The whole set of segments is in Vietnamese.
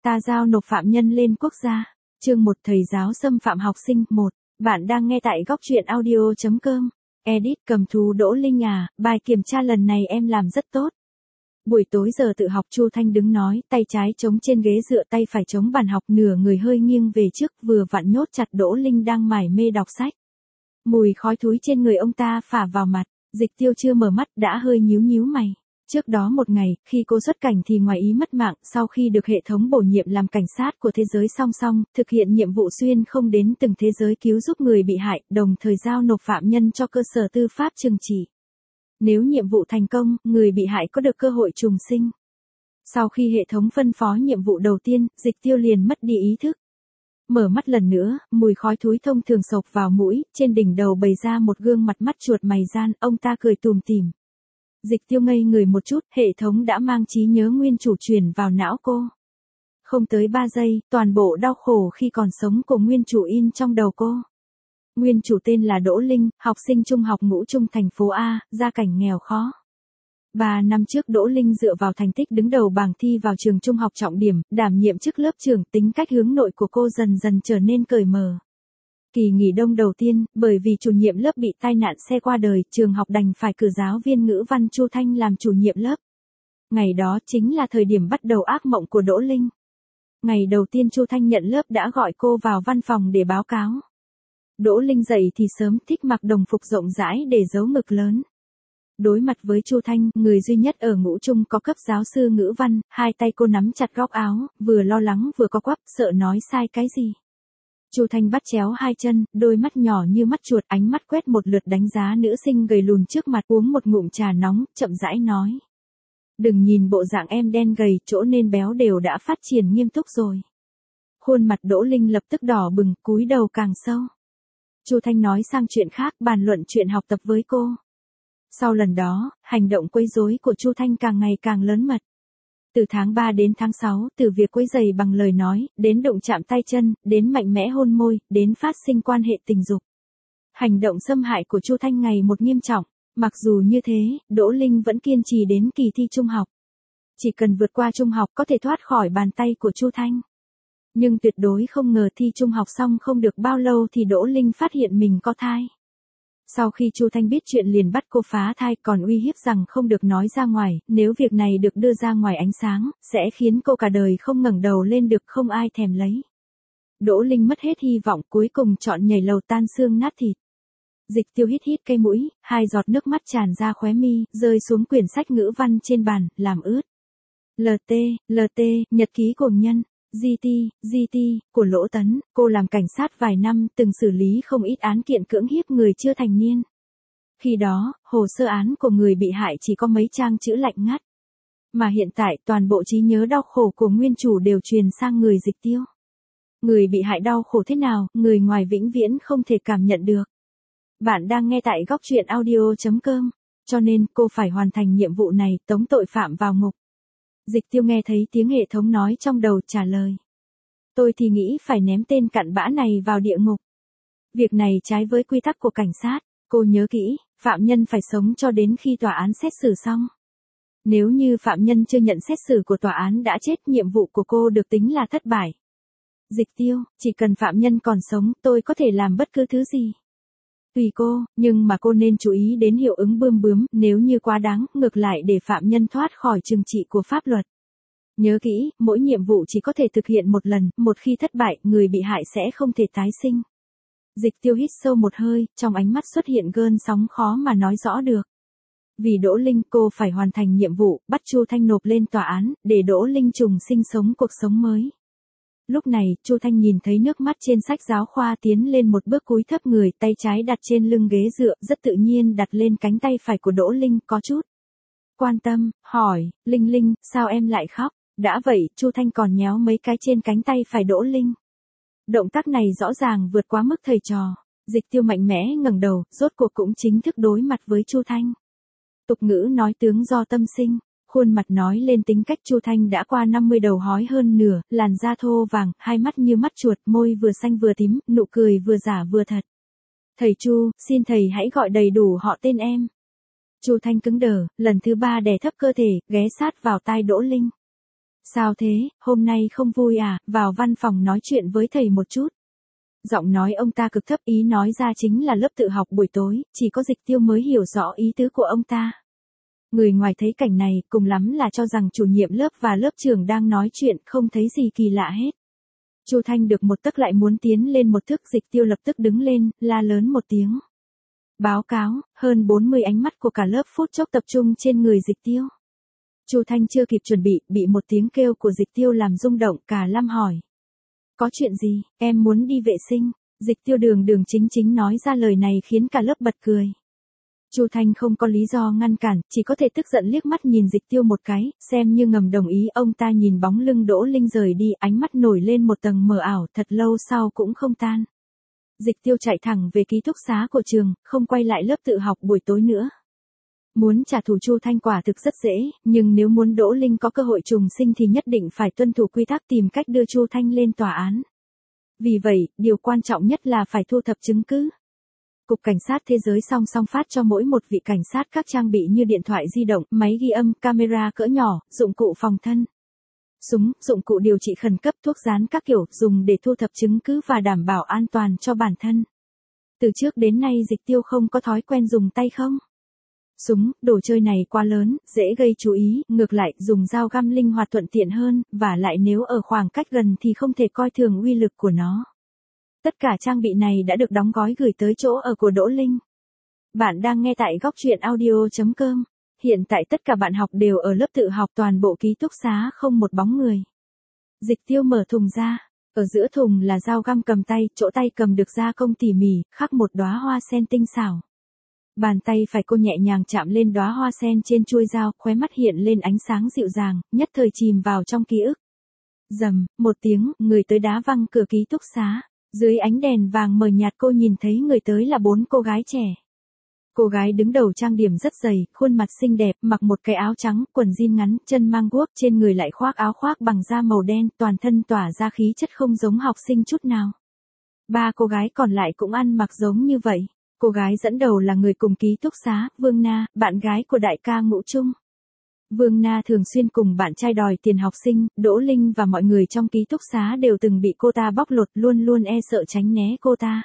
Ta giao nộp phạm nhân lên quốc gia. Chương 1 thầy giáo xâm phạm học sinh 1. Bạn đang nghe tại góc truyện audio.com. Edit cầm thú Đỗ Linh à, bài kiểm tra lần này em làm rất tốt. Buổi tối giờ tự học Chu Thanh đứng nói, tay trái chống trên ghế dựa tay phải chống bàn học nửa người hơi nghiêng về trước vừa vặn nhốt chặt Đỗ Linh đang mải mê đọc sách. Mùi khói thúi trên người ông ta phả vào mặt, Dịch Tiêu chưa mở mắt đã hơi nhíu nhíu mày. Trước đó một ngày, khi cô xuất cảnh thì ngoài ý mất mạng, sau khi được hệ thống bổ nhiệm làm cảnh sát của thế giới song song, thực hiện nhiệm vụ xuyên không đến từng thế giới cứu giúp người bị hại, đồng thời giao nộp phạm nhân cho cơ sở tư pháp trừng trị. Nếu nhiệm vụ thành công, người bị hại có được cơ hội trùng sinh. Sau khi hệ thống phân phó nhiệm vụ đầu tiên, Dịch Tiêu liền mất đi ý thức. Mở mắt lần nữa, mùi khói thúi thông thường sộc vào mũi, trên đỉnh đầu bày ra một gương mặt mắt chuột mày gian, ông ta cười tủm tỉm. Dịch Tiêu ngây người một chút, hệ thống đã mang trí nhớ nguyên chủ truyền vào não cô. Không tới 3 giây, toàn bộ đau khổ khi còn sống của nguyên chủ in trong đầu cô. Nguyên chủ tên là Đỗ Linh, học sinh trung học ngũ trung thành phố A, gia cảnh nghèo khó. 3 năm trước Đỗ Linh dựa vào thành tích đứng đầu bảng thi vào trường trung học trọng điểm, đảm nhiệm chức lớp trưởng, tính cách hướng nội của cô dần dần trở nên cởi mở. Kỳ nghỉ đông đầu tiên, bởi vì chủ nhiệm lớp bị tai nạn xe qua đời, trường học đành phải cử giáo viên ngữ văn Chu Thanh làm chủ nhiệm lớp. Ngày đó chính là thời điểm bắt đầu ác mộng của Đỗ Linh. Ngày đầu tiên Chu Thanh nhận lớp đã gọi cô vào văn phòng để báo cáo. Đỗ Linh dậy thì sớm, thích mặc đồng phục rộng rãi để giấu ngực lớn. Đối mặt với Chu Thanh, người duy nhất ở ngũ trung có cấp giáo sư ngữ văn, hai tay cô nắm chặt góc áo, vừa lo lắng vừa co quắp, sợ nói sai cái gì. Chu Thanh bắt chéo hai chân, đôi mắt nhỏ như mắt chuột, ánh mắt quét một lượt đánh giá nữ sinh gầy lùn trước mặt, uống một ngụm trà nóng, chậm rãi nói. Đừng nhìn bộ dạng em đen gầy, chỗ nên béo đều đã phát triển nghiêm túc rồi. Khuôn mặt Đỗ Linh lập tức đỏ bừng, cúi đầu càng sâu. Chu Thanh nói sang chuyện khác, bàn luận chuyện học tập với cô. Sau lần đó, hành động quấy rối của Chu Thanh càng ngày càng lớn mật. Từ tháng 3 đến tháng 6, từ việc quấy rầy bằng lời nói, đến đụng chạm tay chân, đến mạnh mẽ hôn môi, đến phát sinh quan hệ tình dục. Hành động xâm hại của Chu Thanh ngày một nghiêm trọng. Mặc dù như thế, Đỗ Linh vẫn kiên trì đến kỳ thi trung học. Chỉ cần vượt qua trung học có thể thoát khỏi bàn tay của Chu Thanh. Nhưng tuyệt đối không ngờ thi trung học xong không được bao lâu thì Đỗ Linh phát hiện mình có thai. Sau khi Chu Thanh biết chuyện liền bắt cô phá thai, còn uy hiếp rằng không được nói ra ngoài, nếu việc này được đưa ra ngoài ánh sáng, sẽ khiến cô cả đời không ngẩng đầu lên được, không ai thèm lấy. Đỗ Linh mất hết hy vọng, cuối cùng chọn nhảy lầu tan xương nát thịt. Dịch Tiêu hít hít cây mũi, 2 giọt nước mắt tràn ra khóe mi, rơi xuống quyển sách ngữ văn trên bàn, làm ướt. LT, nhật ký cuồng nhân. GT, của Lỗ Tấn, cô làm cảnh sát vài năm, từng xử lý không ít án kiện cưỡng hiếp người chưa thành niên. Khi đó, hồ sơ án của người bị hại chỉ có mấy trang chữ lạnh ngắt. Mà hiện tại toàn bộ trí nhớ đau khổ của nguyên chủ đều truyền sang người Dịch Tiêu. Người bị hại đau khổ thế nào, người ngoài vĩnh viễn không thể cảm nhận được. Bạn đang nghe tại góc truyện audio.com, cho nên cô phải hoàn thành nhiệm vụ này, tống tội phạm vào ngục. Dịch Tiêu nghe thấy tiếng hệ thống nói trong đầu, trả lời. Tôi thì nghĩ phải ném tên cặn bã này vào địa ngục. Việc này trái với quy tắc của cảnh sát, cô nhớ kỹ, phạm nhân phải sống cho đến khi tòa án xét xử xong. Nếu như phạm nhân chưa nhận xét xử của tòa án đã chết, nhiệm vụ của cô được tính là thất bại. Dịch Tiêu, chỉ cần phạm nhân còn sống, tôi có thể làm bất cứ thứ gì. Tùy cô, nhưng mà cô nên chú ý đến hiệu ứng bươm bướm, nếu như quá đáng, ngược lại để phạm nhân thoát khỏi trừng trị của pháp luật. Nhớ kỹ, mỗi nhiệm vụ chỉ có thể thực hiện một lần, một khi thất bại, người bị hại sẽ không thể tái sinh. Dịch Tiêu hít sâu một hơi, trong ánh mắt xuất hiện gợn sóng khó mà nói rõ được. Vì Đỗ Linh, cô phải hoàn thành nhiệm vụ, bắt Chu Thanh nộp lên tòa án, để Đỗ Linh trùng sinh sống cuộc sống mới. Lúc này, Chu Thanh nhìn thấy nước mắt trên sách giáo khoa, tiến lên một bước cúi thấp người, tay trái đặt trên lưng ghế dựa, rất tự nhiên đặt lên cánh tay phải của Đỗ Linh, có chút quan tâm, hỏi, Linh, sao em lại khóc? Đã vậy, Chu Thanh còn nhéo mấy cái trên cánh tay phải Đỗ Linh. Động tác này rõ ràng vượt quá mức thầy trò. Dịch Tiêu mạnh mẽ ngẩng đầu, rốt cuộc cũng chính thức đối mặt với Chu Thanh. Tục ngữ nói tướng do tâm sinh. Khuôn mặt nói lên tính cách Chu Thanh đã qua 50 đầu hói hơn nửa, làn da thô vàng, hai mắt như mắt chuột, môi vừa xanh vừa tím, nụ cười vừa giả vừa thật. Thầy Chu, xin thầy hãy gọi đầy đủ họ tên em. Chu Thanh cứng đờ, lần thứ 3 đè thấp cơ thể, ghé sát vào tai Đỗ Linh. Sao thế, hôm nay không vui à, vào văn phòng nói chuyện với thầy một chút. Giọng nói ông ta cực thấp, ý nói ra chính là lớp tự học buổi tối, chỉ có Dịch Tiêu mới hiểu rõ ý tứ của ông ta. Người ngoài thấy cảnh này, cùng lắm là cho rằng chủ nhiệm lớp và lớp trưởng đang nói chuyện, không thấy gì kỳ lạ hết. Chu Thanh được một tấc lại muốn tiến lên một thước, Dịch Tiêu lập tức đứng lên, la lớn một tiếng. Báo cáo, hơn 40 ánh mắt của cả lớp phút chốc tập trung trên người Dịch Tiêu. Chu Thanh chưa kịp chuẩn bị một tiếng kêu của Dịch Tiêu làm rung động, cả Lam hỏi. Có chuyện gì, em muốn đi vệ sinh. Dịch Tiêu đường chính nói ra lời này khiến cả lớp bật cười. Chu Thanh không có lý do ngăn cản, chỉ có thể tức giận liếc mắt nhìn Dịch Tiêu một cái, xem như ngầm đồng ý. Ông ta nhìn bóng lưng Đỗ Linh rời đi, ánh mắt nổi lên một tầng mờ ảo, thật lâu sau cũng không tan. Dịch Tiêu chạy thẳng về ký túc xá của trường, không quay lại lớp tự học buổi tối nữa. Muốn trả thù Chu Thanh quả thực rất dễ, nhưng nếu muốn Đỗ Linh có cơ hội trùng sinh thì nhất định phải tuân thủ quy tắc, tìm cách đưa Chu Thanh lên tòa án. Vì vậy, điều quan trọng nhất là phải thu thập chứng cứ. Cục Cảnh sát Thế giới song song phát cho mỗi một vị cảnh sát các trang bị như điện thoại di động, máy ghi âm, camera cỡ nhỏ, dụng cụ phòng thân, súng, dụng cụ điều trị khẩn cấp, thuốc dán các kiểu, dùng để thu thập chứng cứ và đảm bảo an toàn cho bản thân. Từ trước đến nay Dịch Tiêu không có thói quen dùng tay không. Súng, đồ chơi này quá lớn, dễ gây chú ý, ngược lại dùng dao găm linh hoạt thuận tiện hơn, và lại nếu ở khoảng cách gần thì không thể coi thường uy lực của nó. Tất cả trang bị này đã được đóng gói gửi tới chỗ ở của Đỗ Linh. Bạn đang nghe tại góc truyện audio.com. Hiện tại tất cả bạn học đều ở lớp tự học, toàn bộ ký túc xá không một bóng người. Dịch Tiêu mở thùng ra, ở giữa thùng là dao găm cầm tay, chỗ tay cầm được gia công tỉ mỉ, khắc một đóa hoa sen tinh xảo. Bàn tay phải cô nhẹ nhàng chạm lên đóa hoa sen trên chuôi dao, khóe mắt hiện lên ánh sáng dịu dàng, nhất thời chìm vào trong ký ức. Rầm, một tiếng, người tới đá văng cửa ký túc xá. Dưới ánh đèn vàng mờ nhạt cô nhìn thấy người tới là 4 cô gái trẻ. Cô gái đứng đầu trang điểm rất dày, khuôn mặt xinh đẹp, mặc một cái áo trắng, quần jean ngắn, chân mang guốc, trên người lại khoác áo khoác bằng da màu đen, toàn thân tỏa ra khí chất không giống học sinh chút nào. 3 cô gái còn lại cũng ăn mặc giống như vậy. Cô gái dẫn đầu là người cùng ký túc xá, Vương Na, bạn gái của đại ca Ngũ Trung. Vương Na thường xuyên cùng bạn trai đòi tiền học sinh, Đỗ Linh và mọi người trong ký túc xá đều từng bị cô ta bóc lột, luôn luôn e sợ tránh né cô ta.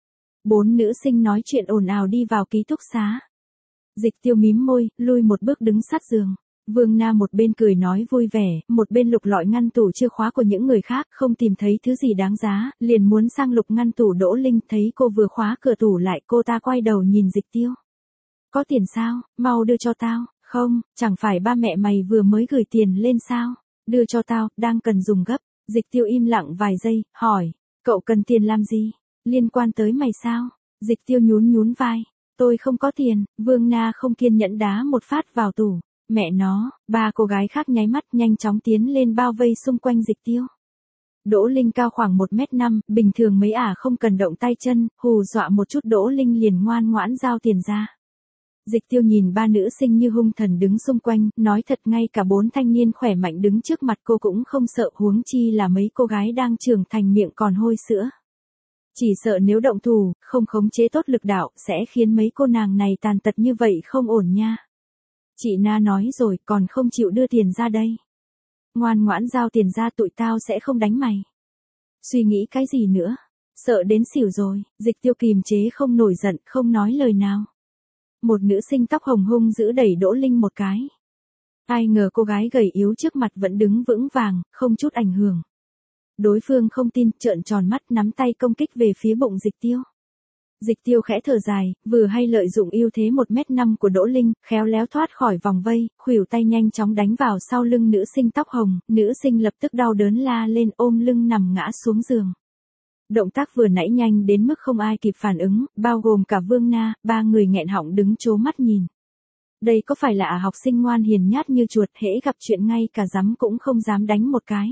4 nữ sinh nói chuyện ồn ào đi vào ký túc xá. Dịch Tiêu mím môi, lui một bước đứng sát giường. Vương Na một bên cười nói vui vẻ, một bên lục lọi ngăn tủ chìa khóa của những người khác, không tìm thấy thứ gì đáng giá, liền muốn sang lục ngăn tủ Đỗ Linh, thấy cô vừa khóa cửa tủ lại, cô ta quay đầu nhìn Dịch Tiêu. Có tiền sao, mau đưa cho tao. Không, chẳng phải ba mẹ mày vừa mới gửi tiền lên sao? Đưa cho tao, đang cần dùng gấp. Dịch Tiêu im lặng vài giây, hỏi, cậu cần tiền làm gì? Liên quan tới mày sao? Dịch Tiêu nhún vai, tôi không có tiền. Vương Na không kiên nhẫn đá một phát vào tủ. Mẹ nó, 3 cô gái khác nháy mắt nhanh chóng tiến lên bao vây xung quanh Dịch Tiêu. Đỗ Linh cao khoảng 1m5, bình thường mấy không cần động tay chân, hù dọa một chút Đỗ Linh liền ngoan ngoãn giao tiền ra. Dịch Tiêu nhìn 3 nữ sinh như hung thần đứng xung quanh, nói thật ngay cả 4 thanh niên khỏe mạnh đứng trước mặt cô cũng không sợ, huống chi là mấy cô gái đang trưởng thành miệng còn hôi sữa. Chỉ sợ nếu động thủ, không khống chế tốt lực đạo, sẽ khiến mấy cô nàng này tàn tật như vậy không ổn nha. Chị Na nói rồi, còn không chịu đưa tiền ra đây. Ngoan ngoãn giao tiền ra, tụi tao sẽ không đánh mày. Suy nghĩ cái gì nữa? Sợ đến xỉu rồi. Dịch Tiêu kìm chế không nổi giận, không nói lời nào. Một nữ sinh tóc hồng hung dữ đẩy Đỗ Linh một cái. Ai ngờ cô gái gầy yếu trước mặt vẫn đứng vững vàng, không chút ảnh hưởng. Đối phương không tin, trợn tròn mắt, nắm tay công kích về phía bụng Dịch Tiêu. Dịch Tiêu khẽ thở dài, vừa hay lợi dụng ưu thế 1m5 của Đỗ Linh, khéo léo thoát khỏi vòng vây, khuỷu tay nhanh chóng đánh vào sau lưng nữ sinh tóc hồng, nữ sinh lập tức đau đớn la lên, ôm lưng nằm ngã xuống giường. Động tác vừa nãy nhanh đến mức không ai kịp phản ứng, bao gồm cả Vương Na, 3 người nghẹn họng đứng trố mắt nhìn. Đây có phải là học sinh ngoan hiền nhát như chuột, hễ gặp chuyện ngay cả dám cũng không dám đánh một cái.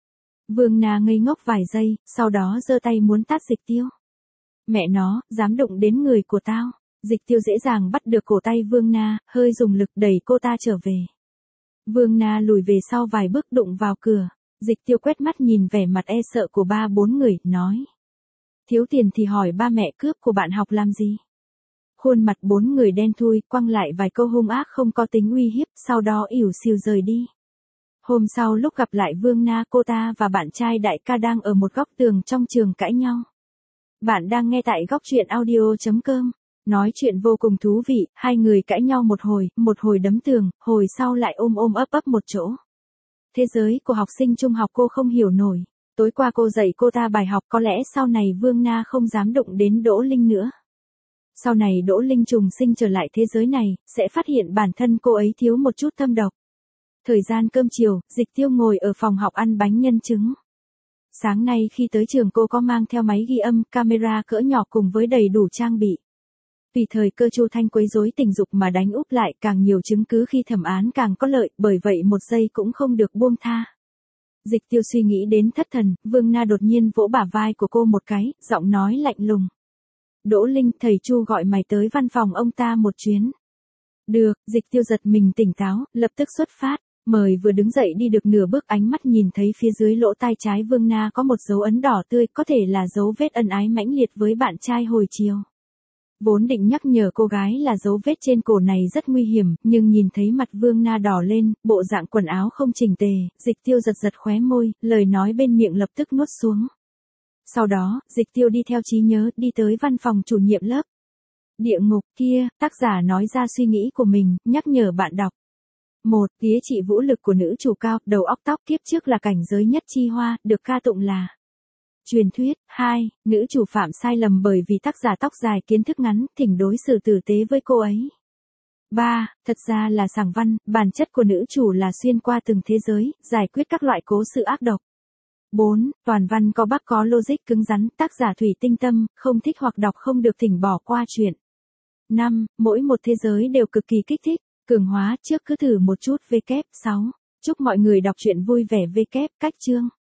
Vương Na ngây ngốc vài giây, sau đó giơ tay muốn tát Dịch Tiêu. Mẹ nó, dám đụng đến người của tao. Dịch Tiêu dễ dàng bắt được cổ tay Vương Na, hơi dùng lực đẩy cô ta trở về. Vương Na lùi về sau vài bước đụng vào cửa. Dịch Tiêu quét mắt nhìn vẻ mặt e sợ của 3-4 người, nói. Thiếu tiền thì hỏi ba mẹ, cướp của bạn học làm gì? Khuôn mặt 4 người đen thui, quăng lại vài câu hung ác không có tính uy hiếp, sau đó ỉu xìu rời đi. Hôm sau lúc gặp lại Vương Na, cô ta và bạn trai đại ca đang ở một góc tường trong trường cãi nhau. Bạn đang nghe tại góc truyện audio.com. Nói chuyện vô cùng thú vị, hai người cãi nhau một hồi đấm tường, hồi sau lại ôm ôm ấp ấp một chỗ. Thế giới của học sinh trung học cô không hiểu nổi. Tối qua cô dạy cô ta bài học, có lẽ sau này Vương Na không dám đụng đến Đỗ Linh nữa. Sau này Đỗ Linh trùng sinh trở lại thế giới này, sẽ phát hiện bản thân cô ấy thiếu một chút thâm độc. Thời gian cơm chiều, Dịch Tiêu ngồi ở phòng học ăn bánh nhân trứng. Sáng nay khi tới trường cô có mang theo máy ghi âm, camera cỡ nhỏ cùng với đầy đủ trang bị. Vì thời cơ Chu Thanh quấy rối tình dục mà đánh úp lại càng nhiều chứng cứ khi thẩm án càng có lợi, bởi vậy một giây cũng không được buông tha. Dịch Tiêu suy nghĩ đến thất thần, Vương Na đột nhiên vỗ bả vai của cô một cái, giọng nói lạnh lùng. Đỗ Linh, thầy Chu gọi mày tới văn phòng ông ta một chuyến. Được, Dịch Tiêu giật mình tỉnh táo, lập tức xuất phát. Mời vừa đứng dậy đi được nửa bước ánh mắt nhìn thấy phía dưới lỗ tai trái Vương Na có một dấu ấn đỏ tươi, có thể là dấu vết ân ái mãnh liệt với bạn trai hồi chiều. Vốn định nhắc nhở cô gái là dấu vết trên cổ này rất nguy hiểm, nhưng nhìn thấy mặt Vương Na đỏ lên, bộ dạng quần áo không chỉnh tề, Dịch Tiêu giật giật khóe môi, lời nói bên miệng lập tức nuốt xuống. Sau đó, Dịch Tiêu đi theo trí nhớ, đi tới văn phòng chủ nhiệm lớp. Địa ngục kia, tác giả nói ra suy nghĩ của mình, nhắc nhở bạn đọc. 1. Tía trị vũ lực của nữ chủ cao, đầu óc tóc kiếp trước là cảnh giới nhất chi hoa, được ca tụng là truyền thuyết. 2. Nữ chủ phạm sai lầm bởi vì tác giả tóc dài kiến thức ngắn, thỉnh đối xử tử tế với cô ấy. 3. Thật ra là sảng văn, bản chất của nữ chủ là xuyên qua từng thế giới, giải quyết các loại cố sự ác độc. 4. Toàn văn có bắc có logic cứng rắn, tác giả thủy tinh tâm, không thích hoặc đọc không được thỉnh bỏ qua chuyện. 5. Mỗi một thế giới đều cực kỳ kích thích, cường hóa, trước cứ thử một chút. 6. Chúc mọi người đọc truyện vui vẻ. Cách chương